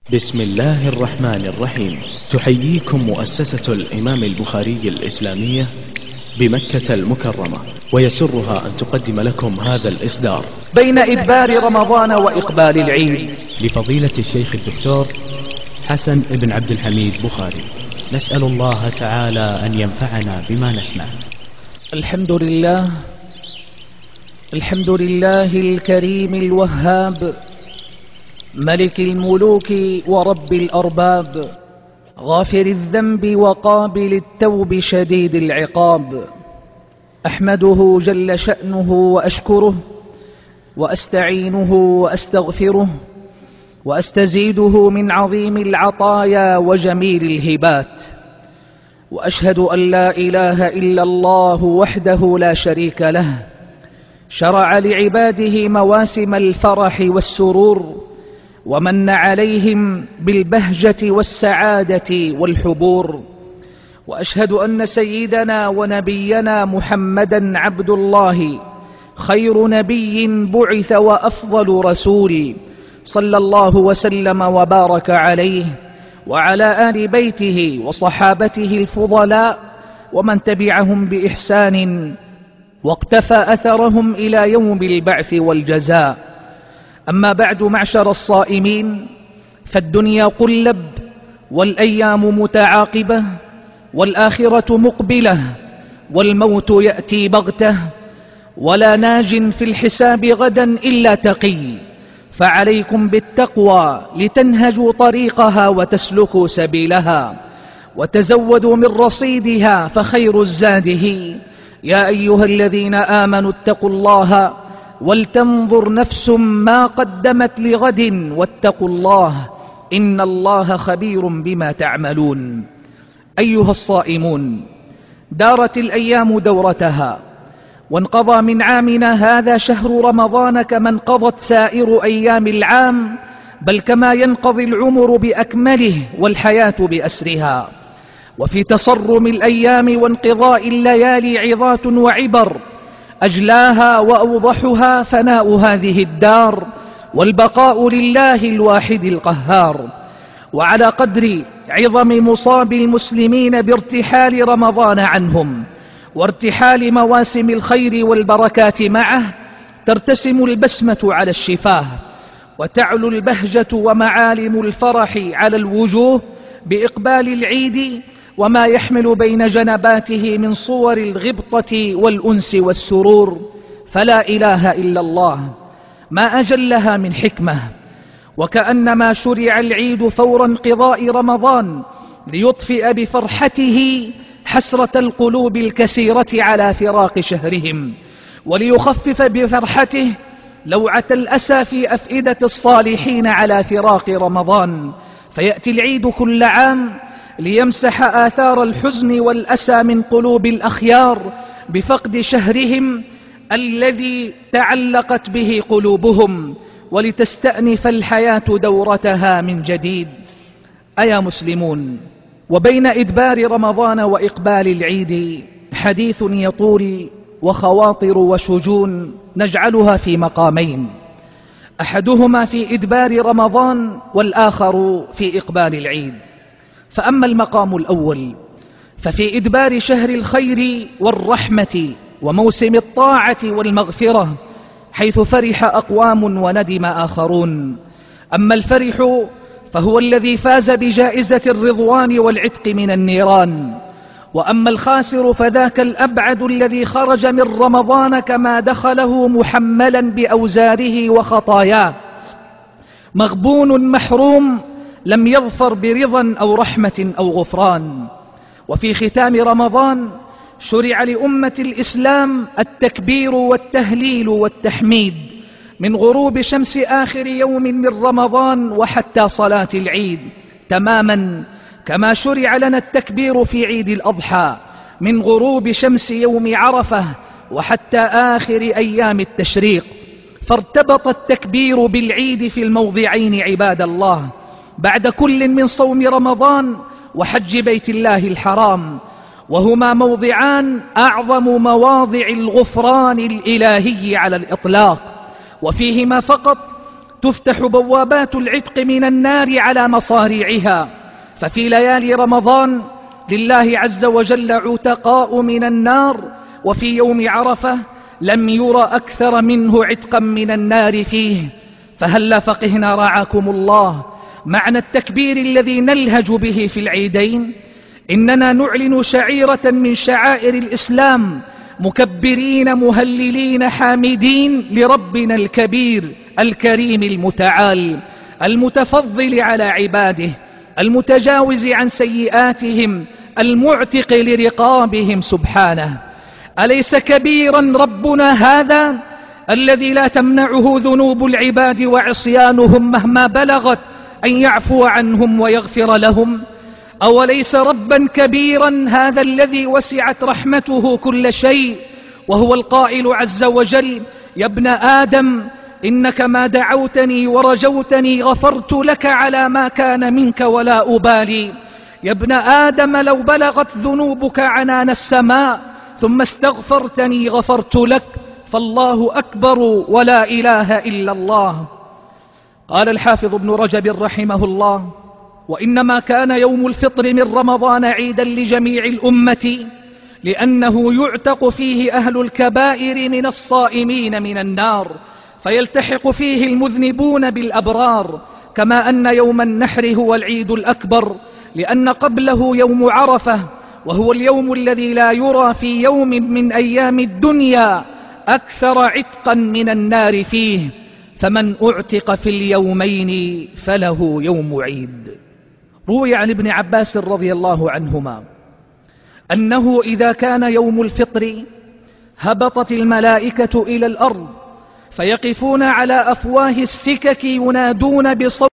بسم الله الرحمن الرحيم. تحييكم مؤسسة الإمام البخاري الإسلامية بمكة المكرمة، ويسرها أن تقدم لكم هذا الإصدار بين إدبار رمضان وإقبال العيد لفضيلة الشيخ الدكتور حسن بن عبد الحميد بخاري. نسأل الله تعالى أن ينفعنا بما نسمع. الحمد لله الكريم الوهاب، ملك الملوك ورب الأرباب، غافر الذنب وقابل التوب شديد العقاب. أحمده جل شأنه وأشكره، وأستعينه وأستغفره، وأستزيده من عظيم العطايا وجميل الهبات. وأشهد أن لا إله إلا الله وحده لا شريك له، شرع لعباده مواسم الفرح والسرور، ومن عليهم بالبهجة والسعادة والحبور. وأشهد أن سيدنا ونبينا محمدا عبد الله، خير نبي بعث وأفضل رسول، صلى الله وسلم وبارك عليه وعلى آل بيته وصحابته الفضلاء، ومن تبعهم بإحسان واقتفى أثرهم إلى يوم البعث والجزاء. أما بعد، معشر الصائمين، فالدنيا قلب، والأيام متعاقبة، والآخرة مقبلة، والموت يأتي بغتة، ولا ناج في الحساب غدا إلا تقي. فعليكم بالتقوى لتنهجوا طريقها وتسلكوا سبيلها، وتزودوا من رصيدها فخير الزاد هي. يا أيها الذين آمنوا اتقوا الله ولتنظر نفس ما قدمت لغد واتقوا الله، إن الله خبير بما تعملون. أيها الصائمون، دارت الأيام دورتها، وانقضى من عامنا هذا شهر رمضان كما انقضت سائر أيام العام، بل كما ينقضي العمر بأكمله والحياة بأسرها. وفي تصرم الأيام وانقضاء الليالي عظات وعبر، أجلاها وأوضحها فناء هذه الدار، والبقاء لله الواحد القهار. وعلى قدر عظم مصاب المسلمين بارتحال رمضان عنهم وارتحال مواسم الخير والبركات معه، ترتسم البسمة على الشفاه، وتعلو البهجة ومعالم الفرح على الوجوه بإقبال العيد، وما يحمل بين جنباته من صور الغبطة والأنس والسرور. فلا إله إلا الله، ما أجلها من حكمة. وكأنما شرع العيد فور انقضاء رمضان ليطفئ بفرحته حسرة القلوب الكسيرة على فراق شهرهم، وليخفف بفرحته لوعة الأسى في أفئدة الصالحين على فراق رمضان. فيأتي العيد كل عام ليمسح آثار الحزن والأسى من قلوب الأخيار بفقد شهرهم الذي تعلقت به قلوبهم، ولتستأنف الحياة دورتها من جديد. أيا مسلمون، وبين إدبار رمضان وإقبال العيد حديث يطول وخواطر وشجون نجعلها في مقامين، أحدهما في إدبار رمضان والآخر في إقبال العيد. فأما المقام الأول ففي إدبار شهر الخير والرحمة وموسم الطاعة والمغفرة، حيث فرح أقوام وندم آخرون. أما الفرح فهو الذي فاز بجائزة الرضوان والعتق من النيران، وأما الخاسر فذاك الأبعد الذي خرج من رمضان كما دخله محملا بأوزاره وخطاياه، مغبون محروم لم يظفر برضا أو رحمة أو غفران. وفي ختام رمضان شرع لأمة الإسلام التكبير والتهليل والتحميد من غروب شمس آخر يوم من رمضان وحتى صلاة العيد، تماما كما شرع لنا التكبير في عيد الأضحى من غروب شمس يوم عرفة وحتى آخر أيام التشريق. فارتبط التكبير بالعيد في الموضعين عباد الله، بعد كل من صوم رمضان وحج بيت الله الحرام، وهما موضعان أعظم مواضع الغفران الإلهي على الإطلاق، وفيهما فقط تفتح بوابات العتق من النار على مصاريعها. ففي ليالي رمضان لله عز وجل عتقاء من النار، وفي يوم عرفة لم ير أكثر منه عتقا من النار فيه. فهلا فقهنا رعاكم الله معنى التكبير الذي نلهج به في العيدين؟ إننا نعلن شعيرة من شعائر الإسلام مكبرين مهللين حامدين لربنا الكبير الكريم المتعال المتفضل على عباده، المتجاوز عن سيئاتهم، المعتق لرقابهم سبحانه. أليس كبيرا ربنا هذا الذي لا تمنعه ذنوب العباد وعصيانهم مهما بلغت أن يعفو عنهم ويغفر لهم؟ أوليس ربا كبيرا هذا الذي وسعت رحمته كل شيء، وهو القائل عز وجل: يا ابن آدم إنك ما دعوتني ورجوتني غفرت لك على ما كان منك ولا أبالي. يا ابن آدم لو بلغت ذنوبك عنان السماء ثم استغفرتني غفرت لك، فالله أكبر ولا إله إلا الله. قال الحافظ ابن رجب رحمه الله: وإنما كان يوم الفطر من رمضان عيدا لجميع الأمة، لأنه يعتق فيه أهل الكبائر من الصائمين من النار، فيلتحق فيه المذنبون بالأبرار، كما أن يوم النحر هو العيد الأكبر، لأن قبله يوم عرفة، وهو اليوم الذي لا يرى في يوم من أيام الدنيا أكثر عتقا من النار فيه، فمن أعتق في اليومين فله يوم عيد. روي عن ابن عباس رضي الله عنهما أنه إذا كان يوم الفطر هبطت الملائكة إلى الأرض، فيقفون على أفواه السكك ينادون بصوت